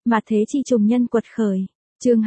Mà thế chi trùng nhân quật khởi. Chương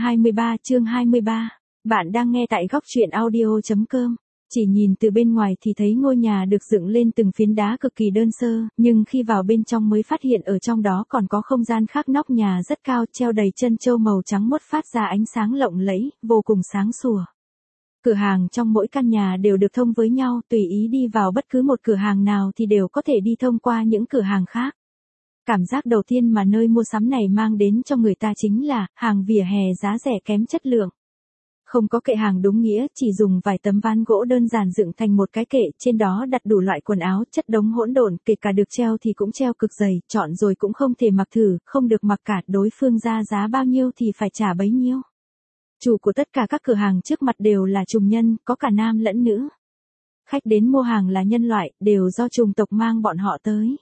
23. Bạn đang nghe tại góc truyện audio.com. Chỉ nhìn từ bên ngoài thì thấy ngôi nhà được dựng lên từng phiến đá cực kỳ đơn sơ, nhưng khi vào bên trong mới phát hiện ở trong đó còn có không gian khác, nóc nhà rất cao, treo đầy chân châu màu trắng muốt phát ra ánh sáng lộng lẫy, vô cùng sáng sủa. Cửa hàng trong mỗi căn nhà đều được thông với nhau, tùy ý đi vào bất cứ một cửa hàng nào thì đều có thể đi thông qua những cửa hàng khác. Cảm giác đầu tiên mà nơi mua sắm này mang đến cho người ta chính là hàng vỉa hè giá rẻ kém chất lượng. Không có kệ hàng đúng nghĩa, chỉ dùng vài tấm ván gỗ đơn giản dựng thành một cái kệ, trên đó đặt đủ loại quần áo, chất đống hỗn độn, kể cả được treo thì cũng treo cực dày, chọn rồi cũng không thể mặc thử, không được mặc cả, đối phương ra giá bao nhiêu thì phải trả bấy nhiêu. Chủ của tất cả các cửa hàng trước mặt đều là trùng nhân, có cả nam lẫn nữ. Khách đến mua hàng là nhân loại, đều do trùng tộc mang bọn họ tới.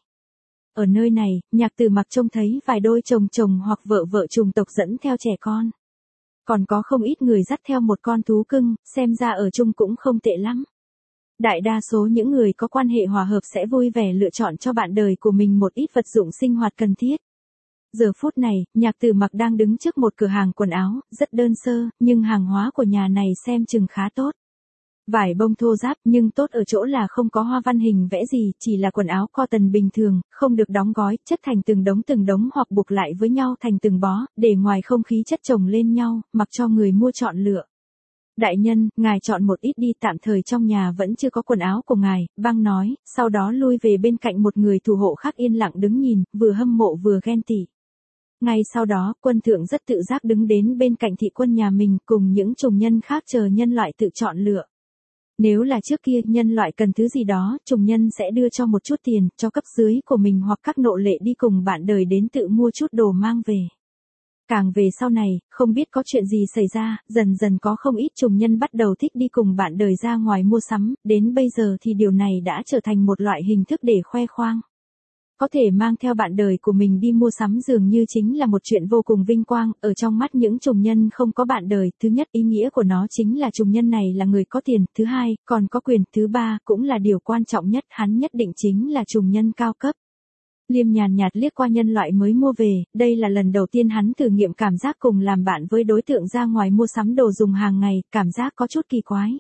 Ở nơi này, Nhạc Tử Mặc trông thấy vài đôi chồng hoặc vợ trùng tộc dẫn theo trẻ con. Còn có không ít người dắt theo một con thú cưng, xem ra ở chung cũng không tệ lắm. Đại đa số những người có quan hệ hòa hợp sẽ vui vẻ lựa chọn cho bạn đời của mình một ít vật dụng sinh hoạt cần thiết. Giờ phút này, Nhạc Tử Mặc đang đứng trước một cửa hàng quần áo, rất đơn sơ, nhưng hàng hóa của nhà này xem chừng khá tốt. Vải bông thô ráp, nhưng tốt ở chỗ là không có hoa văn hình vẽ gì, chỉ là quần áo cotton bình thường, không được đóng gói, chất thành từng đống hoặc buộc lại với nhau thành từng bó, để ngoài không khí chất chồng lên nhau, mặc cho người mua chọn lựa. Đại nhân, ngài chọn một ít đi, tạm thời trong nhà vẫn chưa có quần áo của ngài, băng nói, sau đó lui về bên cạnh một người thủ hộ khác yên lặng đứng nhìn, vừa hâm mộ vừa ghen tị. Ngay sau đó, quân thượng rất tự giác đứng đến bên cạnh thị quân nhà mình cùng những trùng nhân khác chờ nhân loại tự chọn lựa. Nếu là trước kia nhân loại cần thứ gì đó, trùng nhân sẽ đưa cho một chút tiền, cho cấp dưới của mình hoặc các nô lệ đi cùng bạn đời đến tự mua chút đồ mang về. Càng về sau này, không biết có chuyện gì xảy ra, dần dần có không ít trùng nhân bắt đầu thích đi cùng bạn đời ra ngoài mua sắm, đến bây giờ thì điều này đã trở thành một loại hình thức để khoe khoang. Có thể mang theo bạn đời của mình đi mua sắm dường như chính là một chuyện vô cùng vinh quang, ở trong mắt những trùng nhân không có bạn đời, thứ nhất ý nghĩa của nó chính là trùng nhân này là người có tiền, thứ hai, còn có quyền, thứ ba, cũng là điều quan trọng nhất, hắn nhất định chính là trùng nhân cao cấp. Liêm nhàn nhạt liếc qua nhân loại mới mua về, đây là lần đầu tiên hắn thử nghiệm cảm giác cùng làm bạn với đối tượng ra ngoài mua sắm đồ dùng hàng ngày, cảm giác có chút kỳ quái.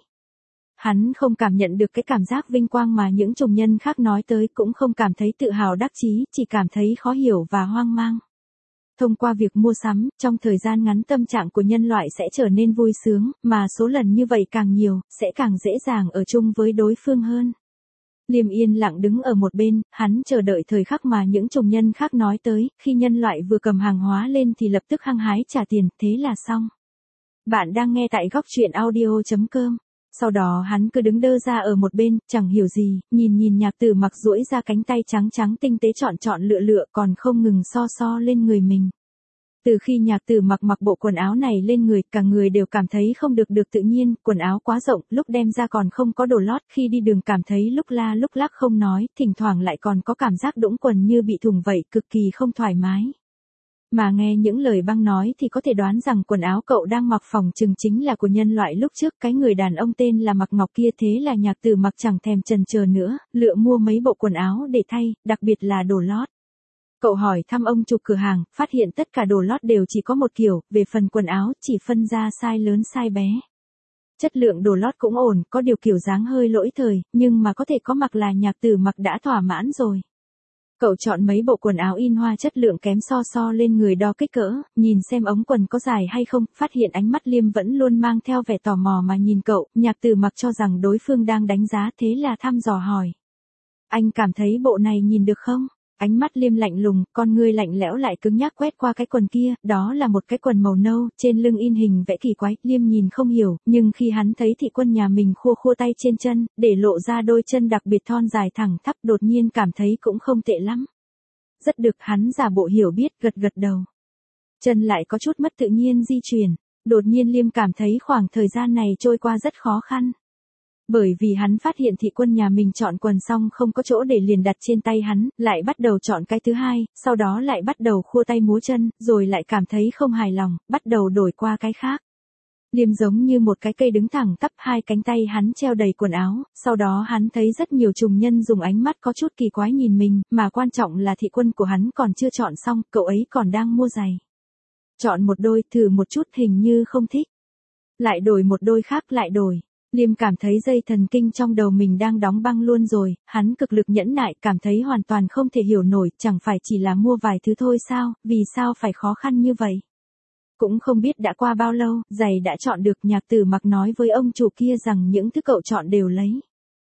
Hắn không cảm nhận được cái cảm giác vinh quang mà những trùng nhân khác nói tới, cũng không cảm thấy tự hào đắc chí, chỉ cảm thấy khó hiểu và hoang mang. Thông qua việc mua sắm, trong thời gian ngắn tâm trạng của nhân loại sẽ trở nên vui sướng, mà số lần như vậy càng nhiều, sẽ càng dễ dàng ở chung với đối phương hơn. Liêm yên lặng đứng ở một bên, hắn chờ đợi thời khắc mà những trùng nhân khác nói tới, khi nhân loại vừa cầm hàng hóa lên thì lập tức hăng hái trả tiền, thế là xong. Bạn đang nghe tại góc truyện audio.com. Sau đó hắn cứ đứng đơ ra ở một bên, chẳng hiểu gì, nhìn Nhạc Tử Mặc duỗi ra cánh tay trắng tinh tế chọn lựa còn không ngừng so lên người mình. Từ khi Nhạc Tử Mặc mặc bộ quần áo này lên người, cả người đều cảm thấy không được tự nhiên, quần áo quá rộng, lúc đem ra còn không có đồ lót, khi đi đường cảm thấy lúc la lúc lắc không nói, thỉnh thoảng lại còn có cảm giác đũng quần như bị thủng vậy, cực kỳ không thoải mái. Mà nghe những lời băng nói thì có thể đoán rằng quần áo cậu đang mặc phòng chừng chính là của nhân loại lúc trước, cái người đàn ông tên là Mặc Ngọc kia, thế là Nhạc Tử Mặc chẳng thèm chần chờ nữa, lựa mua mấy bộ quần áo để thay, đặc biệt là đồ lót. Cậu hỏi thăm ông chủ cửa hàng, phát hiện tất cả đồ lót đều chỉ có một kiểu, về phần quần áo chỉ phân ra size lớn size bé. Chất lượng đồ lót cũng ổn, có điều kiểu dáng hơi lỗi thời, nhưng mà có thể có mặc là Nhạc Tử Mặc đã thỏa mãn rồi. Cậu chọn mấy bộ quần áo in hoa chất lượng kém so lên người đo kích cỡ, nhìn xem ống quần có dài hay không, phát hiện ánh mắt Liêm vẫn luôn mang theo vẻ tò mò mà nhìn cậu, Nhạc Tử Mặc cho rằng đối phương đang đánh giá, thế là thăm dò hỏi. Anh cảm thấy bộ này nhìn được không? Ánh mắt Liêm lạnh lùng, con ngươi lạnh lẽo lại cứng nhắc quét qua cái quần kia, đó là một cái quần màu nâu, trên lưng in hình vẽ kỳ quái, Liêm nhìn không hiểu, nhưng khi hắn thấy thị quân nhà mình khua tay trên chân, để lộ ra đôi chân đặc biệt thon dài thẳng tắp, đột nhiên cảm thấy cũng không tệ lắm. Rất được, hắn giả bộ hiểu biết, gật đầu. Chân lại có chút mất tự nhiên di chuyển, đột nhiên Liêm cảm thấy khoảng thời gian này trôi qua rất khó khăn. Bởi vì hắn phát hiện thị quân nhà mình chọn quần xong không có chỗ để liền đặt trên tay hắn, lại bắt đầu chọn cái thứ hai, sau đó lại bắt đầu khua tay múa chân, rồi lại cảm thấy không hài lòng, bắt đầu đổi qua cái khác. Liêm giống như một cái cây đứng thẳng tắp, hai cánh tay hắn treo đầy quần áo, sau đó hắn thấy rất nhiều trùng nhân dùng ánh mắt có chút kỳ quái nhìn mình, mà quan trọng là thị quân của hắn còn chưa chọn xong, cậu ấy còn đang mua giày. Chọn một đôi, thử một chút, hình như không thích. Lại đổi một đôi khác, lại đổi. Liêm cảm thấy dây thần kinh trong đầu mình đang đóng băng luôn rồi, hắn cực lực nhẫn nại, cảm thấy hoàn toàn không thể hiểu nổi, chẳng phải chỉ là mua vài thứ thôi sao, vì sao phải khó khăn như vậy. Cũng không biết đã qua bao lâu, giày đã chọn được. Nhạc Tử Mặc nói với ông chủ kia rằng những thứ cậu chọn đều lấy.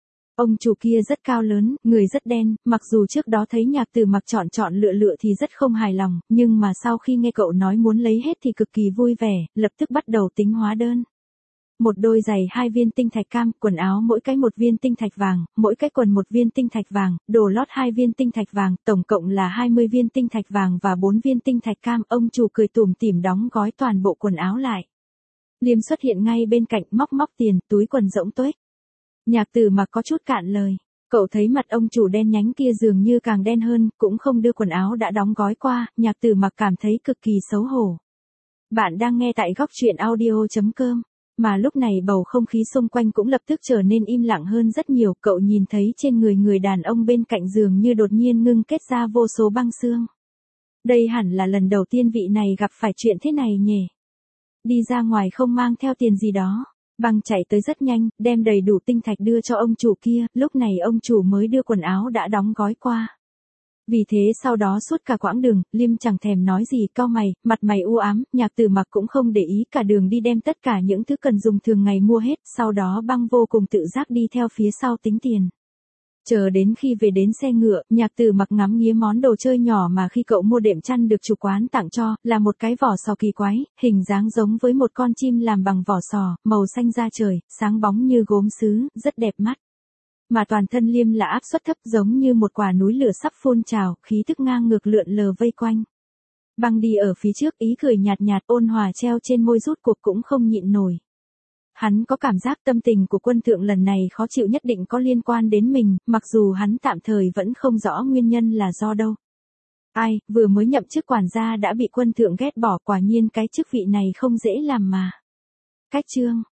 Ông chủ kia rất cao lớn, người rất đen, mặc dù trước đó thấy Nhạc Tử Mặc chọn lựa lựa thì rất không hài lòng, nhưng mà sau khi nghe cậu nói muốn lấy hết thì cực kỳ vui vẻ, lập tức bắt đầu tính hóa đơn. Một đôi giày 2 viên tinh thạch cam, quần áo mỗi cái 1 viên tinh thạch vàng, mỗi cái quần 1 viên tinh thạch vàng, đồ lót 2 viên tinh thạch vàng, tổng cộng là 20 viên tinh thạch vàng và 4 viên tinh thạch cam. Ông chủ cười tủm tỉm đóng gói toàn bộ quần áo lại. Liêm xuất hiện ngay bên cạnh, móc tiền, túi quần rỗng tuếch. Nhạc Tử Mặc có chút cạn lời. Cậu thấy mặt ông chủ đen nhánh kia dường như càng đen hơn, cũng không đưa quần áo đã đóng gói qua. Nhạc Tử Mặc cảm thấy cực kỳ xấu hổ. Bạn đang nghe tại góc truyện audio.com. Mà lúc này bầu không khí xung quanh cũng lập tức trở nên im lặng hơn rất nhiều. Cậu nhìn thấy trên người đàn ông bên cạnh giường như đột nhiên ngưng kết ra vô số băng xương. Đây hẳn là lần đầu tiên vị này gặp phải chuyện thế này nhỉ. Đi ra ngoài không mang theo tiền gì đó. Băng chạy tới rất nhanh, đem đầy đủ tinh thạch đưa cho ông chủ kia. Lúc này ông chủ mới đưa quần áo đã đóng gói qua. Vì thế sau đó suốt cả quãng đường, Liêm chẳng thèm nói gì, cau mày, mặt mày u ám. Nhạc Tử Mặc cũng không để ý, cả đường đi đem tất cả những thứ cần dùng thường ngày mua hết, sau đó băng vô cùng tự giác đi theo phía sau tính tiền. Chờ đến khi về đến xe ngựa, Nhạc Tử Mặc ngắm nghía món đồ chơi nhỏ mà khi cậu mua đệm chăn được chủ quán tặng cho, là một cái vỏ sò kỳ quái, hình dáng giống với một con chim làm bằng vỏ sò, màu xanh da trời, sáng bóng như gốm sứ, rất đẹp mắt. Mà toàn thân Liêm là áp suất thấp, giống như một quả núi lửa sắp phun trào, khí thức ngang ngược lượn lờ vây quanh. Băng đi ở phía trước, ý cười nhạt nhạt ôn hòa treo trên môi, rút cuộc cũng không nhịn nổi. Hắn có cảm giác tâm tình của quân thượng lần này khó chịu nhất định có liên quan đến mình, mặc dù hắn tạm thời vẫn không rõ nguyên nhân là do đâu. Ai, vừa mới nhậm chức quản gia đã bị quân thượng ghét bỏ, quả nhiên cái chức vị này không dễ làm mà. Cách chương